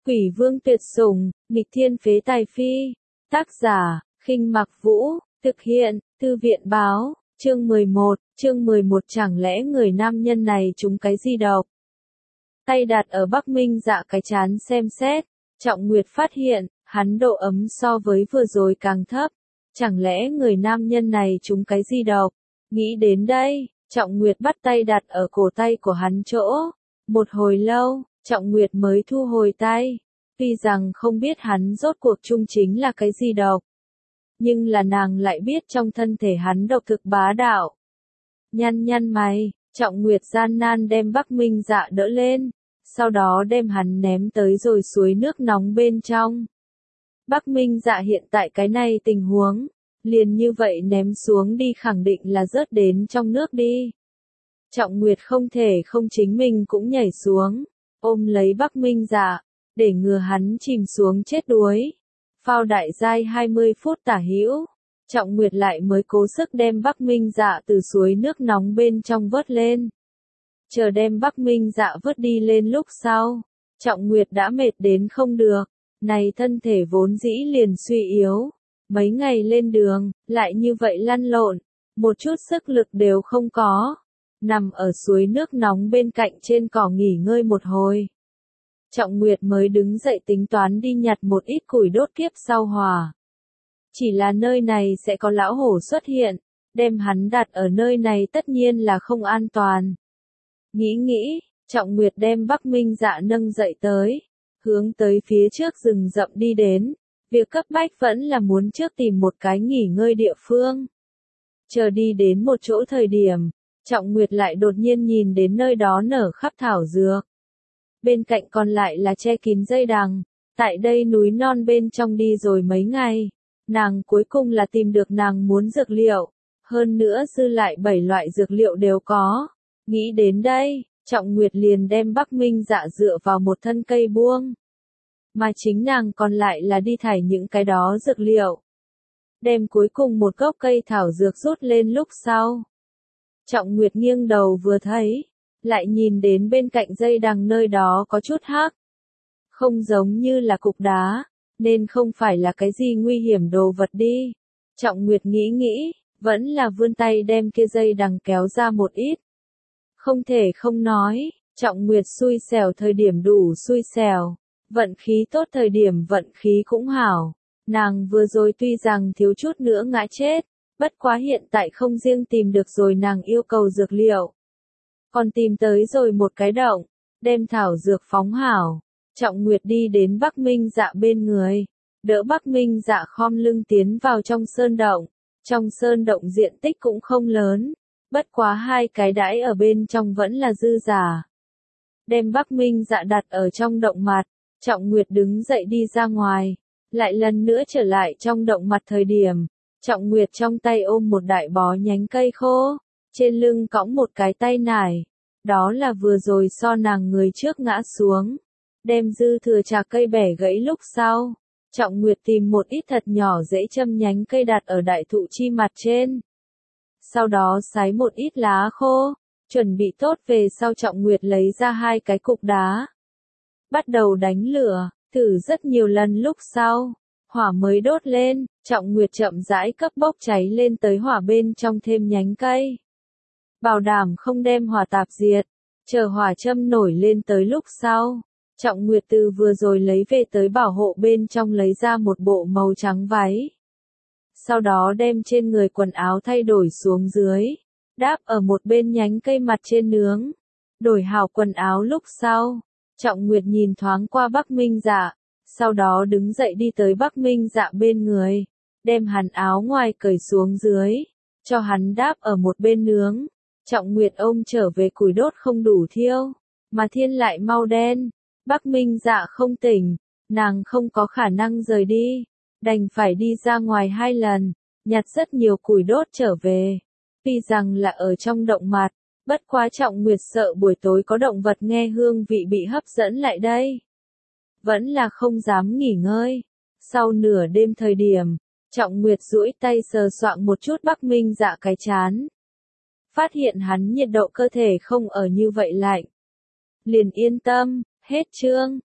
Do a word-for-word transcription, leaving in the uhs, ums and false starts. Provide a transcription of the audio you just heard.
Quỷ vương tuyệt sủng, nghịch thiên phế tài phi. Tác giả, Khinh Mặc Vũ, thực hiện, Thư viện Báo, chương mười một, chương mười một chẳng lẽ người nam nhân này trúng cái gì độc? Tay đặt ở Bắc Minh Dạ cái trán xem xét, Trọng Nguyệt phát hiện, hắn độ ấm so với vừa rồi càng thấp. Chẳng lẽ người nam nhân này trúng cái gì độc? Nghĩ đến đây, Trọng Nguyệt bắt tay đặt ở cổ tay của hắn chỗ. Một hồi lâu, Trọng Nguyệt mới thu hồi tay. Tuy rằng không biết hắn rốt cuộc chung chính là cái gì độc. Nhưng là nàng lại biết trong thân thể hắn độc thực bá đạo. Nhăn nhăn mày, Trọng Nguyệt gian nan đem Bắc Minh Dạ đỡ lên. Sau đó đem hắn ném tới rồi suối nước nóng bên trong. Bắc Minh Dạ hiện tại cái này tình huống. Liền như vậy ném xuống đi khẳng định là rớt đến trong nước đi. Trọng Nguyệt không thể không chính mình cũng nhảy xuống, ôm lấy Bắc Minh Dạ, để ngừa hắn chìm xuống chết đuối. Phao đại giai hai mươi phút tả hữu, Trọng Nguyệt lại mới cố sức đem Bắc Minh Dạ từ suối nước nóng bên trong vớt lên. Chờ đem Bắc Minh Dạ vớt đi lên lúc sau, Trọng Nguyệt đã mệt đến không được, này thân thể vốn dĩ liền suy yếu. Mấy ngày lên đường, lại như vậy lăn lộn, một chút sức lực đều không có. Nằm ở suối nước nóng bên cạnh trên cỏ nghỉ ngơi một hồi. Trọng Nguyệt mới đứng dậy tính toán đi nhặt một ít củi đốt kiếp sau hỏa. Chỉ là nơi này sẽ có lão hổ xuất hiện, đem hắn đặt ở nơi này tất nhiên là không an toàn. Nghĩ nghĩ, Trọng Nguyệt đem Bắc Minh Dạ nâng dậy tới, hướng tới phía trước rừng rậm đi đến. Việc cấp bách vẫn là muốn trước tìm một cái nghỉ ngơi địa phương. Chờ đi đến một chỗ thời điểm, Trọng Nguyệt lại đột nhiên nhìn đến nơi đó nở khắp thảo dược. Bên cạnh còn lại là che kín dây đằng, tại đây núi non bên trong đi rồi mấy ngày, nàng cuối cùng là tìm được nàng muốn dược liệu, hơn nữa dư lại bảy loại dược liệu đều có. Nghĩ đến đây, Trọng Nguyệt liền đem Bắc Minh Dạ dựa vào một thân cây buông. Mà chính nàng còn lại là đi thải những cái đó dược liệu. Đem cuối cùng một gốc cây thảo dược rút lên lúc sau. Trọng Nguyệt nghiêng đầu vừa thấy, lại nhìn đến bên cạnh dây đằng nơi đó có chút hắc. Không giống như là cục đá, nên không phải là cái gì nguy hiểm đồ vật đi. Trọng Nguyệt nghĩ nghĩ, vẫn là vươn tay đem kia dây đằng kéo ra một ít. Không thể không nói, Trọng Nguyệt xui xẻo thời điểm đủ xui xẻo. Vận khí tốt thời điểm vận khí cũng hảo. Nàng vừa rồi tuy rằng thiếu chút nữa ngã chết, bất quá hiện tại không riêng tìm được rồi nàng yêu cầu dược liệu. Còn tìm tới rồi một cái động, đem thảo dược phóng hảo. Trọng Nguyệt đi đến Bắc Minh Dạ bên người, đỡ Bắc Minh Dạ khom lưng tiến vào trong sơn động. Trong sơn động diện tích cũng không lớn, bất quá hai cái đãi ở bên trong vẫn là dư giả. Đem Bắc Minh Dạ đặt ở trong động mặt. Trọng Nguyệt đứng dậy đi ra ngoài, lại lần nữa trở lại trong động mặt thời điểm, Trọng Nguyệt trong tay ôm một đại bó nhánh cây khô, trên lưng cõng một cái tay nải, đó là vừa rồi so nàng người trước ngã xuống, đem dư thừa trà cây bẻ gãy lúc sau, Trọng Nguyệt tìm một ít thật nhỏ dễ châm nhánh cây đặt ở đại thụ chi mặt trên. Sau đó sái một ít lá khô, chuẩn bị tốt về sau Trọng Nguyệt lấy ra hai cái cục đá. Bắt đầu đánh lửa, thử rất nhiều lần lúc sau, hỏa mới đốt lên, Trọng Nguyệt chậm rãi cấp bốc cháy lên tới hỏa bên trong thêm nhánh cây. Bảo đảm không đem hỏa tạp diệt, chờ hỏa châm nổi lên tới lúc sau, Trọng Nguyệt từ vừa rồi lấy về tới bảo hộ bên trong lấy ra một bộ màu trắng váy. Sau đó đem trên người quần áo thay đổi xuống dưới, đáp ở một bên nhánh cây mặt trên nướng. Đổi hảo quần áo lúc sau. Trọng Nguyệt nhìn thoáng qua Bắc Minh Dạ, sau đó đứng dậy đi tới Bắc Minh Dạ bên người, đem hắn áo ngoài cởi xuống dưới, cho hắn đáp ở một bên nướng. Trọng Nguyệt ôm trở về củi đốt không đủ thiêu, mà thiên lại mau đen. Bắc Minh Dạ không tỉnh, nàng không có khả năng rời đi, đành phải đi ra ngoài hai lần, nhặt rất nhiều củi đốt trở về. Tuy rằng là ở trong động mặt. Bất quá Trọng Nguyệt sợ buổi tối có động vật nghe hương vị bị hấp dẫn lại đây. Vẫn là không dám nghỉ ngơi. Sau nửa đêm thời điểm, Trọng Nguyệt duỗi tay sờ soạng một chút Bắc Minh Dạ cái chán. Phát hiện hắn nhiệt độ cơ thể không ở như vậy lạnh. Liền yên tâm, hết chương.